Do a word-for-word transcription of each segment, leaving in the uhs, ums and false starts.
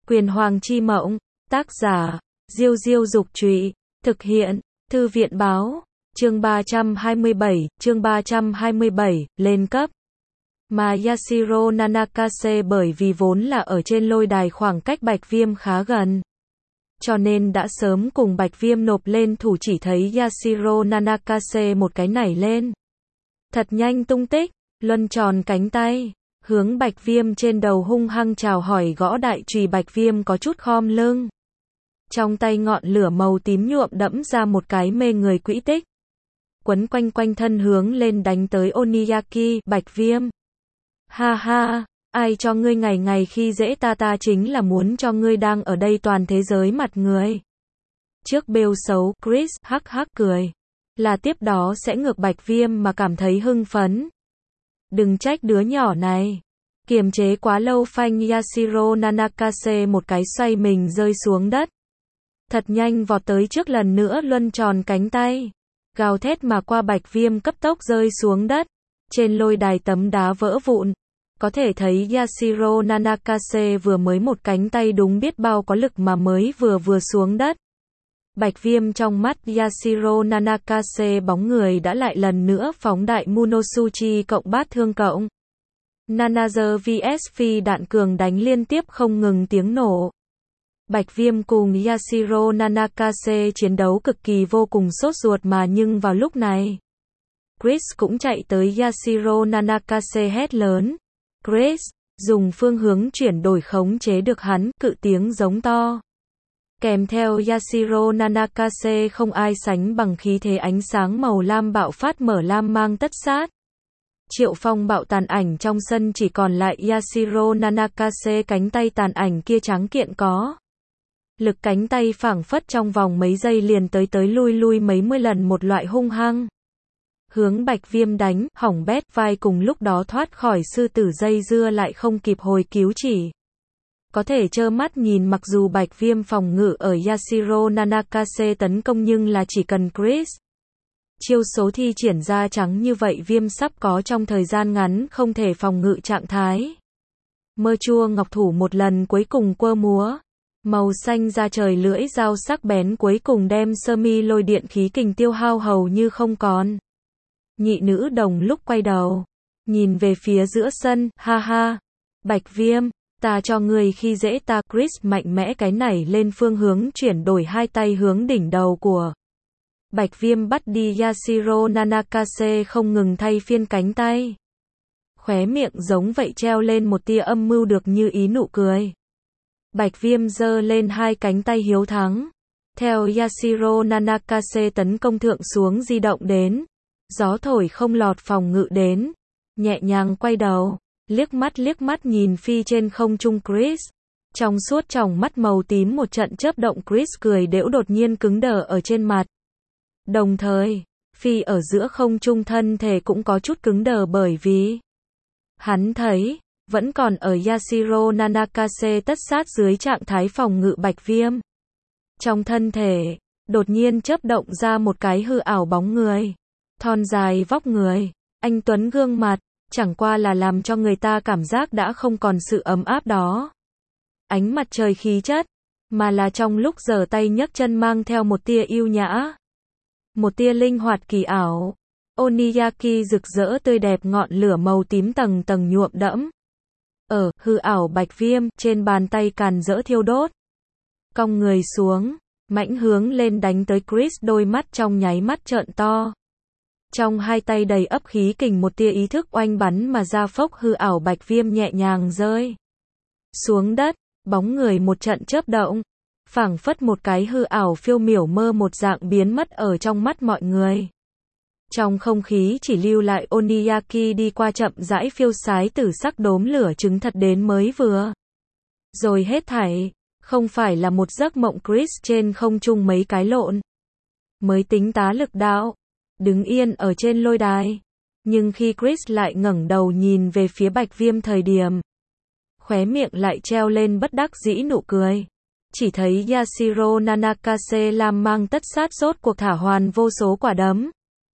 Quyền Hoàng chi mộng, tác giả, Diêu Diêu Dục Trụy, thực hiện, Thư viện Báo, chương ba trăm hai mươi bảy, chương ba trăm hai mươi bảy, lên cấp. Mà Yashiro Nanakase bởi vì vốn là ở trên lôi đài khoảng cách Bạch Viêm khá gần, cho nên đã sớm cùng Bạch Viêm nộp lên thủ, chỉ thấy Yashiro Nanakase một cái nảy lên. Thật nhanh tung tích, luân tròn cánh tay, hướng Bạch Viêm trên đầu hung hăng chào hỏi gõ đại chùy. Bạch Viêm có chút khom lưng. Trong tay ngọn lửa màu tím nhuộm đẫm ra một cái mê người quỹ tích. Quấn quanh quanh thân hướng lên đánh tới Oniyaki. Bạch Viêm. Ha ha, ai cho ngươi ngày ngày khi dễ ta, ta chính là muốn cho ngươi đang ở đây toàn thế giới mặt người. Trước bêu xấu, Chris hắc hắc cười. Là tiếp đó sẽ ngược Bạch Viêm mà cảm thấy hưng phấn. Đừng trách đứa nhỏ này. Kiềm chế quá lâu phanh Yashiro Nanakase một cái xoay mình rơi xuống đất. Thật nhanh vọt tới trước, lần nữa luân tròn cánh tay. Gào thét mà qua Bạch Viêm, cấp tốc rơi xuống đất. Trên lôi đài tấm đá vỡ vụn. Có thể thấy Yashiro Nanakase vừa mới một cánh tay đúng biết bao có lực mà mới vừa vừa xuống đất. Bạch Viêm trong mắt Yashiro Nanakase bóng người đã lại lần nữa phóng đại Munosuchi cộng bát thương cộng. Nanager vs phi đạn cường đánh liên tiếp không ngừng tiếng nổ. Bạch Viêm cùng Yashiro Nanakase chiến đấu cực kỳ vô cùng sốt ruột, mà nhưng vào lúc này Chris cũng chạy tới Yashiro Nanakase hét lớn. Chris, dùng phương hướng chuyển đổi khống chế được hắn, cự tiếng giống to. Kèm theo Yashiro Nanakase không ai sánh bằng khí thế ánh sáng màu lam bạo phát, mở lam mang tất sát. Triệu phong bạo tàn ảnh trong sân, chỉ còn lại Yashiro Nanakase, cánh tay tàn ảnh kia tráng kiện có lực, cánh tay phảng phất trong vòng mấy giây liền tới tới lui lui mấy mươi lần, một loại hung hăng hướng Bạch Viêm đánh, hỏng bét vai cùng lúc đó thoát khỏi sư tử dây dưa lại không kịp hồi cứu, chỉ có thể trơ mắt nhìn. Mặc dù Bạch Viêm phòng ngự ở Yashiro Nanakase tấn công, nhưng là chỉ cần Chris chiêu số thi triển ra trắng như vậy, Viêm sắp có trong thời gian ngắn không thể phòng ngự trạng thái. Mơ chua ngọc thủ một lần cuối cùng quơ múa, màu xanh da trời lưỡi dao sắc bén cuối cùng đem sơ mi lôi điện khí kình tiêu hao hầu như không còn. Nhị nữ đồng lúc quay đầu nhìn về phía giữa sân, ha ha. Bạch Viêm, ta cho người khi dễ ta. Chris mạnh mẽ cái nảy lên, phương hướng chuyển đổi, hai tay hướng đỉnh đầu của Bạch Viêm bắt đi. Yashiro Nanakase không ngừng thay phiên cánh tay, khóe miệng giống vậy treo lên một tia âm mưu được như ý nụ cười. Bạch Viêm giơ lên hai cánh tay hiếu thắng, theo Yashiro Nanakase tấn công thượng xuống di động đến. Gió thổi không lọt phòng ngự đến, nhẹ nhàng quay đầu, liếc mắt liếc mắt nhìn phi trên không trung Chris. Trong suốt tròng mắt màu tím một trận chớp động, Chris cười đễu đột nhiên cứng đờ ở trên mặt. Đồng thời, phi ở giữa không trung thân thể cũng có chút cứng đờ, bởi vì hắn thấy vẫn còn ở Yashiro Nanakase tất sát dưới trạng thái phòng ngự Bạch Viêm. Trong thân thể đột nhiên chớp động ra một cái hư ảo bóng người, thon dài vóc người, anh tuấn gương mặt, chẳng qua là làm cho người ta cảm giác đã không còn sự ấm áp đó, ánh mặt trời khí chất, mà là trong lúc giở tay nhấc chân mang theo một tia yêu nhã, một tia linh hoạt kỳ ảo. Oniyaki rực rỡ tươi đẹp, ngọn lửa màu tím tầng tầng nhuộm đẫm ở hư ảo Bạch Viêm, trên bàn tay càn rỡ thiêu đốt. Cong người xuống, mãnh hướng lên đánh tới Chris, đôi mắt trong nháy mắt trợn to. Trong hai tay đầy ấp khí kình, một tia ý thức oanh bắn mà ra, phốc hư ảo Bạch Viêm nhẹ nhàng rơi xuống đất, bóng người một trận chớp động, phảng phất một cái hư ảo phiêu miểu mơ một dạng biến mất ở trong mắt mọi người. Trong không khí chỉ lưu lại Oniyaki đi qua chậm rãi phiêu sái tử sắc đốm lửa trứng thật đến mới vừa rồi hết thảy, không phải là một giấc mộng. Chris trên không trung mấy cái lộn mới tính tá lực đạo, đứng yên ở trên lôi đài. Nhưng khi Chris lại ngẩng đầu nhìn về phía Bạch Viêm thời điểm, khóe miệng lại treo lên bất đắc dĩ nụ cười. Chỉ thấy Yashiro Nanakase lam mang tất sát rốt cuộc thả hoàn vô số quả đấm,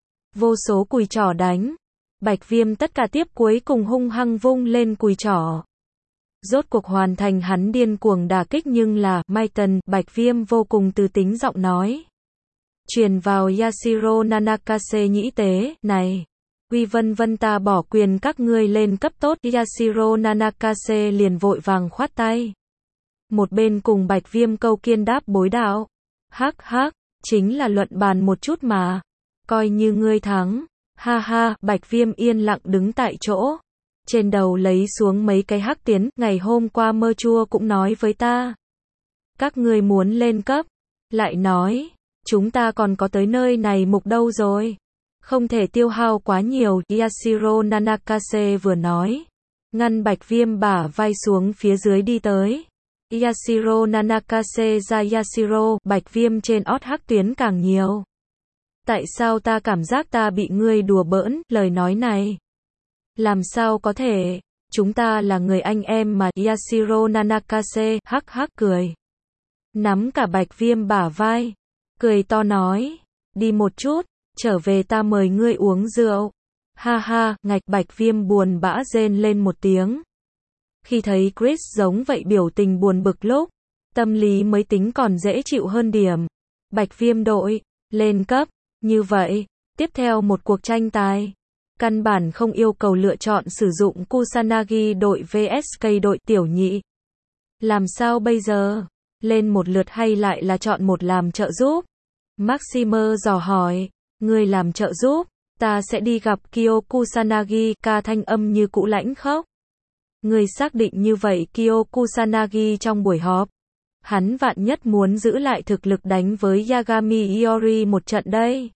vô số cùi trỏ đánh. Bạch Viêm tất cả tiếp cuối cùng hung hăng vung lên cùi trỏ, rốt cuộc hoàn thành hắn điên cuồng đả kích nhưng là, Maiten, Bạch Viêm vô cùng từ tính giọng nói. Truyền vào Yashiro Nanakase nhĩ tế, này. Uy vân vân ta bỏ quyền các ngươi lên cấp tốt, Yashiro Nanakase liền vội vàng khoát tay. Một bên cùng Bạch Viêm câu kiên đáp bối đạo. Hắc hắc, chính là luận bàn một chút mà. Coi như ngươi thắng. Ha ha, Bạch Viêm yên lặng đứng tại chỗ. Trên đầu lấy xuống mấy cái hắc tiến, ngày hôm qua mơ chua cũng nói với ta. Các ngươi muốn lên cấp. Lại nói, chúng ta còn có tới nơi này mục đâu rồi. Không thể tiêu hao quá nhiều, Yashiro Nanakase vừa nói. Ngăn Bạch Viêm bả vai xuống phía dưới đi tới. Yashiro Nanakase ra Yashiro, Bạch Viêm trên ót hắc tuyến càng nhiều. Tại sao ta cảm giác ta bị ngươi đùa bỡn, lời nói này? Làm sao có thể, chúng ta là người anh em mà, Yashiro Nanakase, hắc hắc cười. Nắm cả Bạch Viêm bả vai, cười to nói, đi một chút, trở về ta mời ngươi uống rượu. Ha ha, ngạch Bạch Viêm buồn bã rên lên một tiếng. Khi thấy Chris giống vậy biểu tình buồn bực lúc, tâm lý mới tính còn dễ chịu hơn điểm. Bạch Viêm đội, lên cấp, như vậy, tiếp theo một cuộc tranh tài. Căn bản không yêu cầu lựa chọn sử dụng Kusanagi đội vs K đội tiểu nhị. Làm sao bây giờ? Lên một lượt hay lại là chọn một làm trợ giúp? Maximer dò hỏi, ngươi làm trợ giúp, ta sẽ đi gặp Kyo Kusanagi, ca thanh âm như cũ lãnh khốc. Ngươi xác định như vậy Kyo Kusanagi trong buổi họp. Hắn vạn nhất muốn giữ lại thực lực đánh với Yagami Iori một trận đây.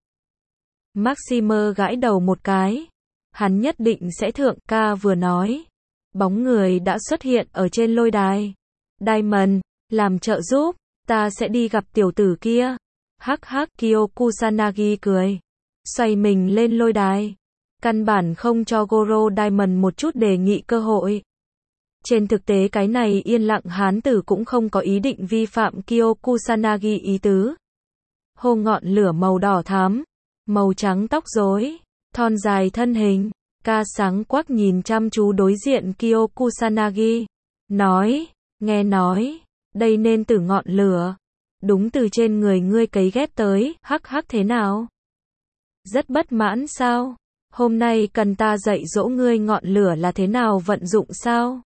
Maximer gãi đầu một cái. Hắn nhất định sẽ thượng, ca vừa nói. Bóng người đã xuất hiện ở trên lôi đài. Diamond, làm trợ giúp, ta sẽ đi gặp tiểu tử kia. Hắc hắc, Kyo Kusanagi cười. Xoay mình lên lôi đài. Căn bản không cho Goro Diamond một chút đề nghị cơ hội. Trên thực tế cái này yên lặng hán tử cũng không có ý định vi phạm Kyo Kusanagi ý tứ. Hô ngọn lửa màu đỏ thắm, màu trắng tóc rối, thon dài thân hình, ca sáng quắc nhìn chăm chú đối diện Kyo Kusanagi. Nói, nghe nói, đây nên từ ngọn lửa. Đúng từ trên người ngươi cấy ghép tới, hắc hắc thế nào? Rất bất mãn sao? Hôm nay cần ta dạy dỗ ngươi ngọn lửa là thế nào vận dụng sao?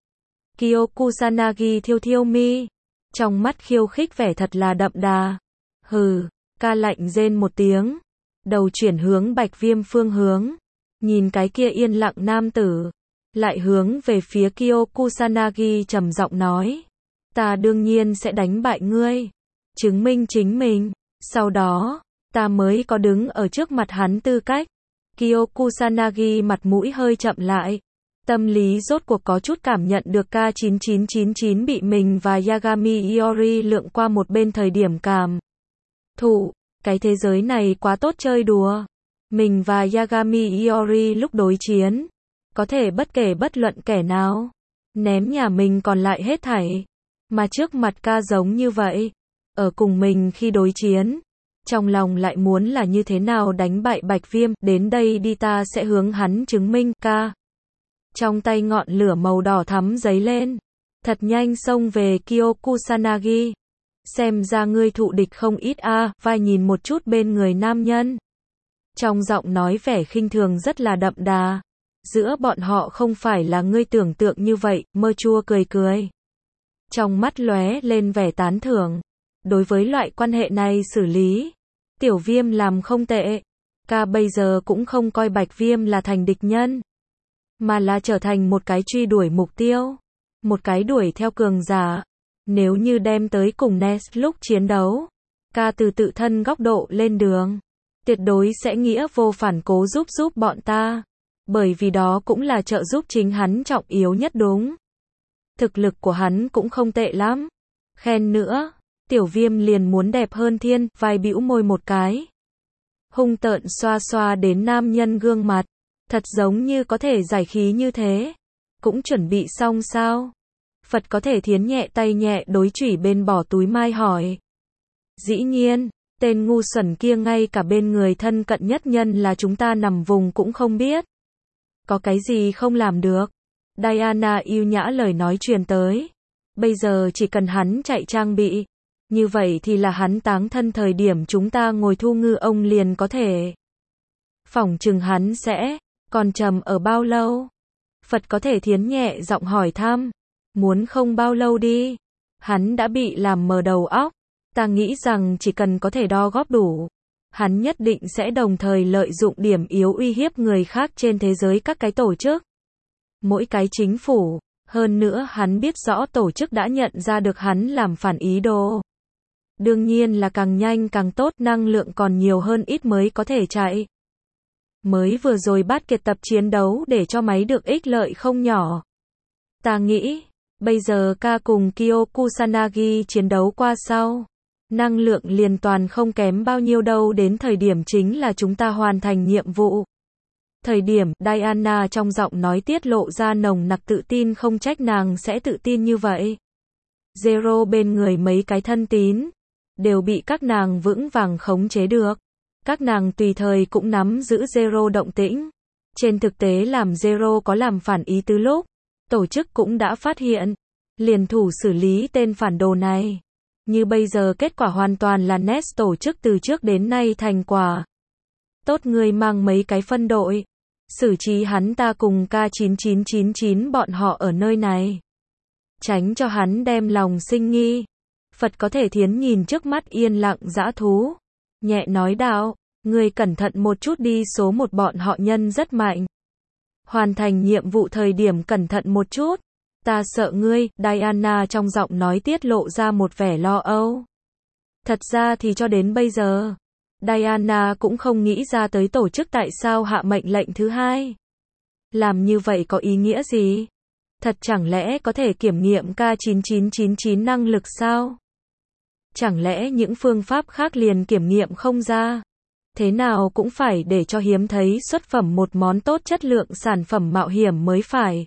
Kyo Kusanagi thiêu thiêu mi. Trong mắt khiêu khích vẻ thật là đậm đà. Hừ, ca lạnh rên một tiếng. Đầu chuyển hướng Bạch Viêm phương hướng. Nhìn cái kia yên lặng nam tử. Lại hướng về phía Kyo Kusanagi trầm giọng nói. Ta đương nhiên sẽ đánh bại ngươi. Chứng minh chính mình. Sau đó, ta mới có đứng ở trước mặt hắn tư cách. Kyo Kusanagi mặt mũi hơi chậm lại. Tâm lý rốt cuộc có chút cảm nhận được K chín chín chín chín bị mình và Yagami Iori lượng qua một bên thời điểm cảm thụ. Cái thế giới này quá tốt chơi đùa. Mình và Yagami Iori lúc đối chiến, có thể bất kể bất luận kẻ nào, ném nhà mình còn lại hết thảy. Mà trước mặt ca giống như vậy, ở cùng mình khi đối chiến, trong lòng lại muốn là như thế nào đánh bại Bạch Viêm, đến đây đi ta sẽ hướng hắn chứng minh, ca. Trong tay ngọn lửa màu đỏ thắm giấy lên, thật nhanh xông về Kyo Kusanagi. Xem ra ngươi thụ địch không ít a, à, vai nhìn một chút bên người nam nhân. Trong giọng nói vẻ khinh thường rất là đậm đà. Giữa bọn họ không phải là ngươi tưởng tượng như vậy, mơ chua cười cười. Trong mắt lóe lên vẻ tán thưởng. Đối với loại quan hệ này xử lý, Tiểu Viêm làm không tệ. Ca bây giờ cũng không coi Bạch Viêm là thành địch nhân, mà là trở thành một cái truy đuổi mục tiêu. Một cái đuổi theo cường giả. Nếu như đem tới cùng Ness lúc chiến đấu, ca từ tự thân góc độ lên đường, tuyệt đối sẽ nghĩa vô phản cố giúp giúp bọn ta. Bởi vì đó cũng là trợ giúp chính hắn trọng yếu nhất đúng. Thực lực của hắn cũng không tệ lắm. Khen nữa, Tiểu Viêm liền muốn đẹp hơn thiên, vai bĩu môi một cái. Hung tợn xoa xoa đến nam nhân gương mặt. Thật giống như có thể giải khí như thế. Cũng chuẩn bị xong sao? Phật có thể thiến nhẹ tay nhẹ đối chủy bên bỏ túi mai hỏi. Dĩ nhiên, tên ngu xuẩn kia ngay cả bên người thân cận nhất nhân là chúng ta nằm vùng cũng không biết. Có cái gì không làm được? Diana yêu nhã lời nói truyền tới. Bây giờ chỉ cần hắn chạy trang bị. Như vậy thì là hắn táng thân thời điểm chúng ta ngồi thu ngư ông liền có thể. Phỏng chừng hắn sẽ, còn trầm ở bao lâu? Phật có thể thiến nhẹ giọng hỏi thăm. Muốn không bao lâu đi. Hắn đã bị làm mờ đầu óc. Ta nghĩ rằng chỉ cần có thể đo góp đủ. Hắn nhất định sẽ đồng thời lợi dụng điểm yếu uy hiếp người khác trên thế giới các cái tổ chức. Mỗi cái chính phủ. Hơn nữa hắn biết rõ tổ chức đã nhận ra được hắn làm phản ý đồ. Đương nhiên là càng nhanh càng tốt, năng lượng còn nhiều hơn ít mới có thể chạy. Mới vừa rồi Bát Kiệt tập chiến đấu để cho máy được ích lợi không nhỏ. Ta nghĩ, bây giờ ca cùng Kyo Kusanagi chiến đấu qua sau. Năng lượng liền toàn không kém bao nhiêu đâu, đến thời điểm chính là chúng ta hoàn thành nhiệm vụ. Thời điểm, Diana trong giọng nói tiết lộ ra nồng nặc tự tin, không trách nàng sẽ tự tin như vậy. Zero bên người mấy cái thân tín, đều bị các nàng vững vàng khống chế được. Các nàng tùy thời cũng nắm giữ Zero động tĩnh. Trên thực tế làm Zero có làm phản ý từ lúc, tổ chức cũng đã phát hiện, liền thủ xử lý tên phản đồ này. Như bây giờ kết quả hoàn toàn là Nest tổ chức từ trước đến nay thành quả. Tốt, người mang mấy cái phân đội, xử trí hắn ta cùng K chín chín chín chín bọn họ ở nơi này. Tránh cho hắn đem lòng sinh nghi. Phật có thể thiến nhìn trước mắt yên lặng dã thú. Nhẹ nói đạo, người cẩn thận một chút đi, số một bọn họ nhân rất mạnh. Hoàn thành nhiệm vụ thời điểm cẩn thận một chút. Ta sợ ngươi, Diana trong giọng nói tiết lộ ra một vẻ lo âu. Thật ra thì cho đến bây giờ, Diana cũng không nghĩ ra tới tổ chức tại sao hạ mệnh lệnh thứ hai. Làm như vậy có ý nghĩa gì? Thật chẳng lẽ có thể kiểm nghiệm K chín chín chín chín năng lực sao? Chẳng lẽ những phương pháp khác liền kiểm nghiệm không ra? Thế nào cũng phải để cho hiếm thấy xuất phẩm một món tốt chất lượng sản phẩm mạo hiểm mới phải.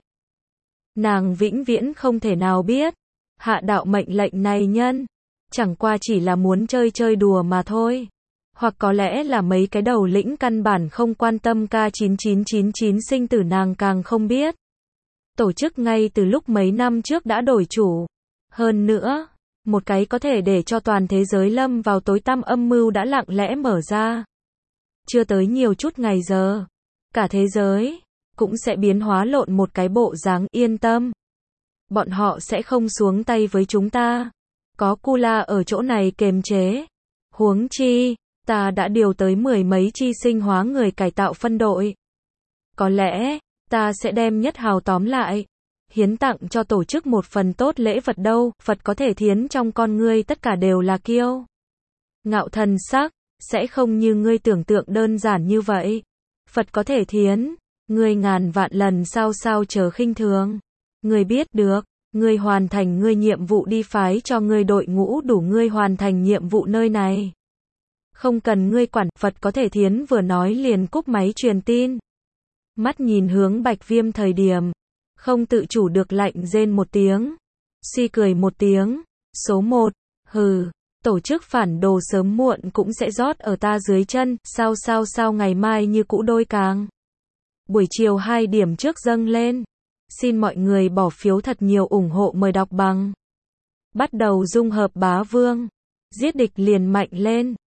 Nàng vĩnh viễn không thể nào biết. Hạ đạo mệnh lệnh này nhân, chẳng qua chỉ là muốn chơi chơi đùa mà thôi. Hoặc có lẽ là mấy cái đầu lĩnh căn bản không quan tâm K chín chín chín chín sinh tử, nàng càng không biết. Tổ chức ngay từ lúc mấy năm trước đã đổi chủ. Hơn nữa, một cái có thể để cho toàn thế giới lâm vào tối tăm âm mưu đã lặng lẽ mở ra. Chưa tới nhiều chút ngày giờ, cả thế giới cũng sẽ biến hóa lộn một cái bộ dáng, yên tâm. Bọn họ sẽ không xuống tay với chúng ta. Có Kula ở chỗ này kềm chế. Huống chi, ta đã điều tới mười mấy chi sinh hóa người cải tạo phân đội. Có lẽ, ta sẽ đem nhất hào tóm lại. Hiến tặng cho tổ chức một phần tốt lễ vật đâu. Phật có thể thiến trong con ngươi tất cả đều là kiêu ngạo thần sắc. Sẽ không như ngươi tưởng tượng đơn giản như vậy. Phật có thể thiến, ngươi ngàn vạn lần sao sao chờ khinh thường. Ngươi biết được, ngươi hoàn thành ngươi nhiệm vụ đi, phái cho ngươi đội ngũ đủ ngươi hoàn thành nhiệm vụ nơi này. Không cần ngươi quản. Phật có thể thiến vừa nói liền cúp máy truyền tin. Mắt nhìn hướng Bạch Viêm thời điểm, không tự chủ được lạnh rên một tiếng. Suy cười một tiếng. Số một, hừ. Tổ chức phản đồ sớm muộn cũng sẽ rót ở ta dưới chân, sao sao sao ngày mai như cũ đôi càng. Buổi chiều hai điểm trước dâng lên. Xin mọi người bỏ phiếu thật nhiều ủng hộ, mời đọc bằng. Bắt đầu dung hợp bá vương. Giết địch liền mạnh lên.